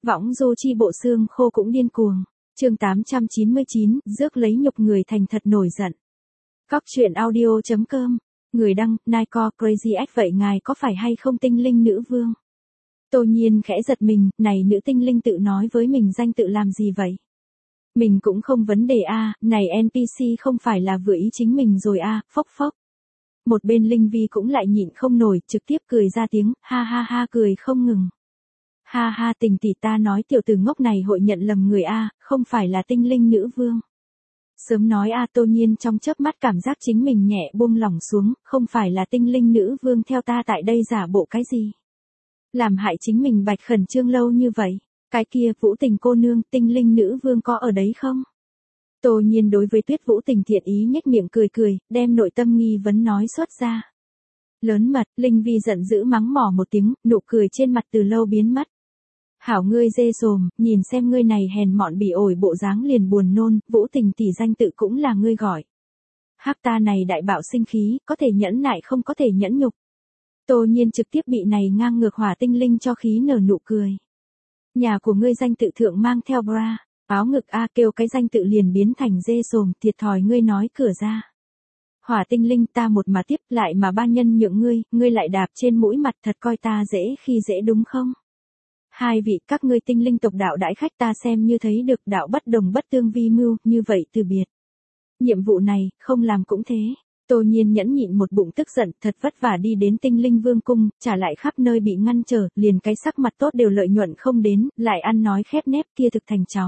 Võng du chi bộ xương khô cũng điên cuồng. Chương 899, rước lấy nhục người thành thật nổi giận. Góc truyện audio.com. Người đăng, Nico Crazy X. Vậy ngài có phải hay không tinh linh nữ vương? Tô Nhiên khẽ giật mình, này nữ tinh linh tự nói với mình danh tự làm gì vậy? Mình cũng không vấn đề a, này NPC không phải là vừa ý chính mình rồi a, phốc phốc. Một bên Linh Vi cũng lại nhịn không nổi, trực tiếp cười ra tiếng, ha ha ha cười không ngừng. Ha ha Tình tỷ ta nói tiểu tử ngốc này hội nhận lầm người a, không phải là tinh linh nữ vương. Sớm nói a. Tô Nhiên trong chớp mắt cảm giác chính mình nhẹ buông lỏng xuống, không phải là tinh linh nữ vương theo ta tại đây giả bộ cái gì. Làm hại chính mình bạch khẩn trương lâu như vậy, cái kia Vũ Tình cô nương tinh linh nữ vương có ở đấy không? Tô Nhiên đối với Tuyết Vũ Tình thiện ý nhếch miệng cười cười, đem nội tâm nghi vấn nói xuất ra. Lớn mật, Linh Vi giận dữ mắng mỏ một tiếng, nụ cười trên mặt từ lâu biến mất. Hảo ngươi dê dồm, nhìn xem ngươi này hèn mọn bỉ ổi bộ dáng liền buồn nôn, Vũ Tình tỷ danh tự cũng là ngươi gọi. Hắc ta này đại bạo sinh khí, có thể nhẫn nại không có thể nhẫn nhục. Tô Nhiên trực tiếp bị này ngang ngược hỏa tinh linh cho khí nở nụ cười. Nhà của ngươi danh tự thượng mang theo bra, áo ngực a kêu cái danh tự liền biến thành dê dồm, thiệt thòi ngươi nói cửa ra. Hỏa tinh linh ta một mà tiếp lại mà ba nhân nhượng ngươi lại đạp trên mũi mặt thật coi ta dễ khi dễ đúng không? Hai vị các ngươi tinh linh tộc đạo đãi khách ta xem như thấy được đạo bất đồng bất tương vi mưu, như vậy từ biệt. Nhiệm vụ này, không làm cũng thế. Tô Nhiên nhẫn nhịn một bụng tức giận, thật vất vả đi đến tinh linh vương cung, trả lại khắp nơi bị ngăn trở, liền cái sắc mặt tốt đều lợi nhuận không đến, lại ăn nói khép nép kia thực thành cháu.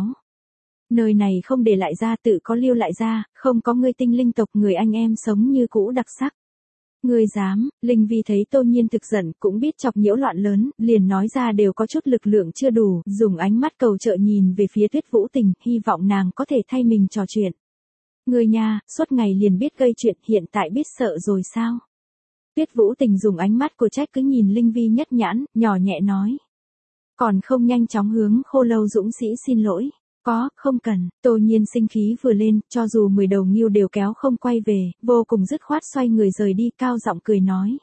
Nơi này không để lại ra tự có lưu lại ra, không có ngươi tinh linh tộc người anh em sống như cũ đặc sắc. Ngươi dám, Linh Vi thấy Tô Nhiên thực giận cũng biết chọc nhiễu loạn lớn, liền nói ra đều có chút lực lượng chưa đủ, dùng ánh mắt cầu trợ nhìn về phía Tuyết Vũ Tình, hy vọng nàng có thể thay mình trò chuyện. Ngươi nha, suốt ngày liền biết gây chuyện, hiện tại biết sợ rồi sao? Tuyết Vũ Tình dùng ánh mắt của trách cứ nhìn Linh Vi nhất nhãn, nhỏ nhẹ nói. Còn không nhanh chóng hướng Khô Lâu dũng sĩ xin lỗi. Có, không cần. Tô Nhiên sinh khí vừa lên, cho dù 10 đầu ngưu đều kéo không quay về, vô cùng dứt khoát xoay người rời đi, cao giọng cười nói.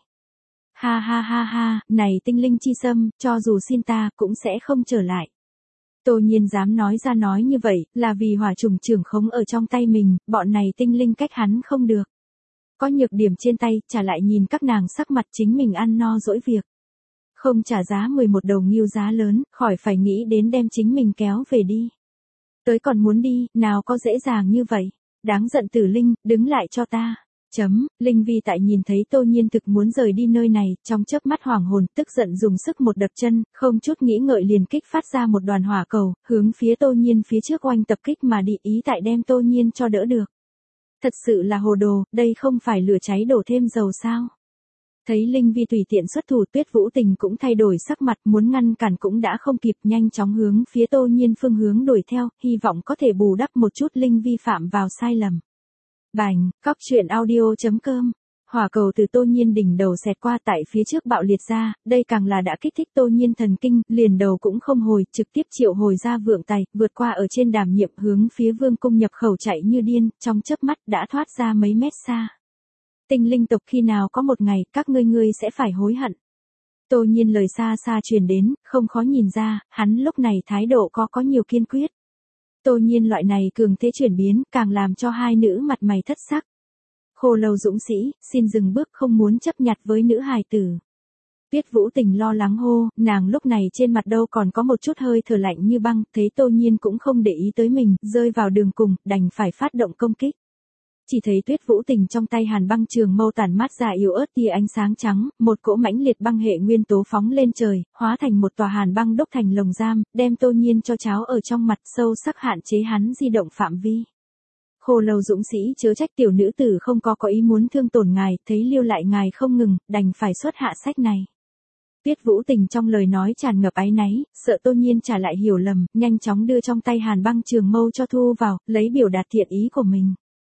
Ha ha ha ha, này tinh linh chi xâm, cho dù xin ta, cũng sẽ không trở lại. Tô Nhiên dám nói ra nói như vậy, là vì hỏa trùng trưởng khống ở trong tay mình, bọn này tinh linh cách hắn không được. Có nhược điểm trên tay, trả lại nhìn các nàng sắc mặt chính mình ăn no dỗi việc. Không trả giá 11 đầu ngưu giá lớn, khỏi phải nghĩ đến đem chính mình kéo về đi. Tới còn muốn đi, nào có dễ dàng như vậy. Đáng giận Tử Linh, đứng lại cho ta. Linh Vi tại nhìn thấy Tô Nhiên thực muốn rời đi nơi này, trong chớp mắt hoàng hồn, tức giận dùng sức một đập chân, không chút nghĩ ngợi liền kích phát ra một đoàn hỏa cầu, hướng phía Tô Nhiên phía trước oanh tập kích mà đi, ý tại đem Tô Nhiên cho đỡ được. Thật sự là hồ đồ, đây không phải lửa cháy đổ thêm dầu sao? Thấy Linh Vi tùy tiện xuất thủ, Tuyết Vũ Tình cũng thay đổi sắc mặt, muốn ngăn cản cũng đã không kịp, nhanh chóng hướng phía Tô Nhiên phương hướng đuổi theo, hy vọng có thể bù đắp một chút Linh Vi phạm vào sai lầm. Bành, góc truyện audio.com. Hỏa cầu từ Tô Nhiên đỉnh đầu xẹt qua tại phía trước bạo liệt ra, đây càng là đã kích thích Tô Nhiên thần kinh, liền đầu cũng không hồi, trực tiếp triệu hồi ra vượng tài, vượt qua ở trên đảm nhiệm hướng phía vương cung nhập khẩu chạy như điên, trong chớp mắt đã thoát ra mấy mét xa. Tinh linh tộc khi nào có một ngày, các ngươi sẽ phải hối hận. Tô Nhiên lời xa xa truyền đến, không khó nhìn ra, hắn lúc này thái độ có nhiều kiên quyết. Tô Nhiên loại này cường thế chuyển biến, càng làm cho hai nữ mặt mày thất sắc. Khô Lâu dũng sĩ, xin dừng bước, không muốn chấp nhặt với nữ hài tử. Tuyết Vũ Tình lo lắng hô, nàng lúc này trên mặt đâu còn có một chút hơi thở lạnh như băng, thấy Tô Nhiên cũng không để ý tới mình, rơi vào đường cùng, đành phải phát động công kích. Chỉ thấy Tuyết Vũ Tình trong tay hàn băng trường mâu tản mát ra yếu ớt tia ánh sáng trắng, một cỗ mãnh liệt băng hệ nguyên tố phóng lên trời, hóa thành một tòa hàn băng đúc thành lồng giam, đem Tô Nhiên cho cháo ở trong mặt, sâu sắc hạn chế hắn di động phạm vi. Khô Lâu dũng sĩ chớ trách tiểu nữ tử không có ý muốn thương tổn ngài, thấy lưu lại ngài không ngừng, đành phải xuất hạ sách này. Tuyết Vũ Tình trong lời nói tràn ngập áy náy, sợ Tô Nhiên trả lại hiểu lầm, nhanh chóng đưa trong tay hàn băng trường mâu cho thu vào, lấy biểu đạt thiện ý của mình.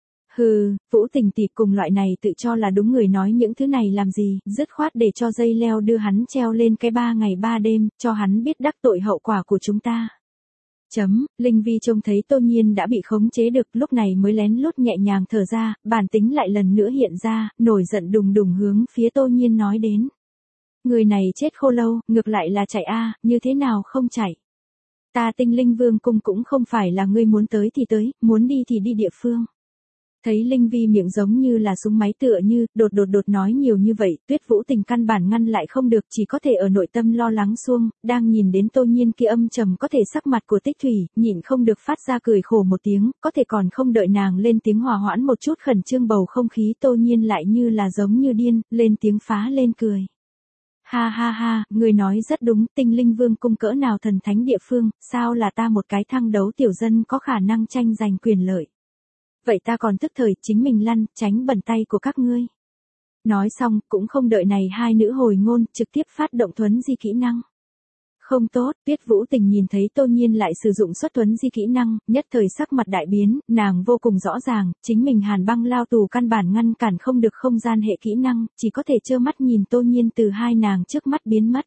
Hừ, Vũ Tình tỷ cùng loại này tự cho là đúng người nói những thứ này làm gì, dứt khoát để cho dây leo đưa hắn treo lên cái 3 ngày 3 đêm, cho hắn biết đắc tội hậu quả của chúng ta. Linh Vi trông thấy Tô Nhiên đã bị khống chế được, lúc này mới lén lút nhẹ nhàng thở ra, bản tính lại lần nữa hiện ra, nổi giận đùng đùng hướng phía Tô Nhiên nói đến. Người này chết Khô Lâu, ngược lại là chạy a, như thế nào không chạy. Ta Tinh Linh Vương cung cũng không phải là ngươi muốn tới thì tới, muốn đi thì đi địa phương. Thấy Linh Vi miệng giống như là súng máy tựa như, đột nói nhiều như vậy, Tuyết Vũ Tình căn bản ngăn lại không được, chỉ có thể ở nội tâm lo lắng xuông, đang nhìn đến Tô Nhiên kia âm trầm có thể sắc mặt của Tích Thủy, nhịn không được phát ra cười khổ một tiếng, có thể còn không đợi nàng lên tiếng hòa hoãn một chút khẩn trương bầu không khí, Tô Nhiên lại như là giống như điên, lên tiếng phá lên cười. Ha ha ha, người nói rất đúng, Tinh Linh Vương cung cỡ nào thần thánh địa phương, sao là ta một cái thăng đấu tiểu dân có khả năng tranh giành quyền lợi. Vậy ta còn tức thời chính mình lăn, tránh bẩn tay của các ngươi. Nói xong, cũng không đợi này hai nữ hồi ngôn, trực tiếp phát động thuấn di kỹ năng. Không tốt, Tuyết Vũ Tình nhìn thấy Tô Nhiên lại sử dụng xuất thuấn di kỹ năng, nhất thời sắc mặt đại biến, nàng vô cùng rõ ràng, chính mình hàn băng lao tù căn bản ngăn cản không được không gian hệ kỹ năng, chỉ có thể trơ mắt nhìn Tô Nhiên từ hai nàng trước mắt biến mất.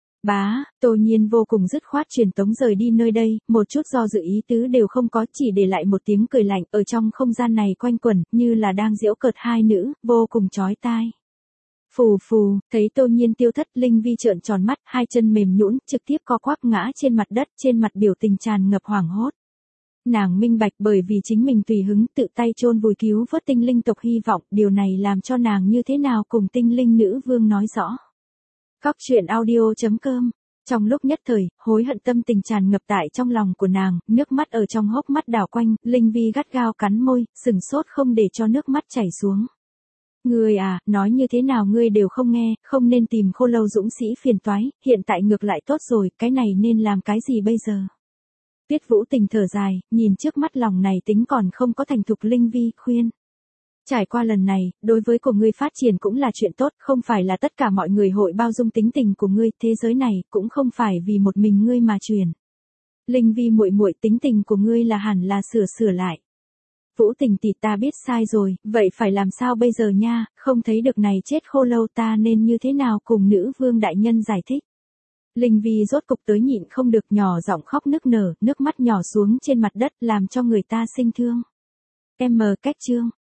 Bá, Tô Nhiên vô cùng dứt khoát truyền tống rời đi nơi đây, một chút do dự ý tứ đều không có, chỉ để lại một tiếng cười lạnh ở trong không gian này quanh quẩn, như là đang giễu cợt hai nữ, vô cùng chói tai. Phù phù, thấy Tô Nhiên tiêu thất, Linh Vi trợn tròn mắt, hai chân mềm nhũn, trực tiếp co quắp ngã trên mặt đất, trên mặt biểu tình tràn ngập hoảng hốt. Nàng minh bạch bởi vì chính mình tùy hứng tự tay chôn vùi cứu vớt tinh linh tộc hy vọng, điều này làm cho nàng như thế nào cùng tinh linh nữ vương nói rõ. Góc truyện audio.com. Trong lúc nhất thời, hối hận tâm tình tràn ngập tại trong lòng của nàng, nước mắt ở trong hốc mắt đảo quanh, Linh Vi gắt gao cắn môi, sừng sốt không để cho nước mắt chảy xuống. Ngươi à, nói như thế nào ngươi đều không nghe, không nên tìm Khô Lâu dũng sĩ phiền toái, hiện tại ngược lại tốt rồi, cái này nên làm cái gì bây giờ? Tuyết Vũ Tình thở dài, nhìn trước mắt lòng này tính còn không có thành thục, Linh Vi khuyên. Trải qua lần này, đối với của ngươi phát triển cũng là chuyện tốt, không phải là tất cả mọi người hội bao dung tính tình của ngươi, thế giới này cũng không phải vì một mình ngươi mà truyền. Linh Vi muội muội, tính tình của ngươi là hẳn là sửa lại. Vũ Tình tỷ, ta biết sai rồi, vậy phải làm sao bây giờ nha, không thấy được này chết Khô Lâu, ta nên như thế nào cùng nữ vương đại nhân giải thích. Linh Vi rốt cục tới nhịn không được, nhỏ giọng khóc nức nở, nước mắt nhỏ xuống trên mặt đất làm cho người ta sinh thương. Cách chương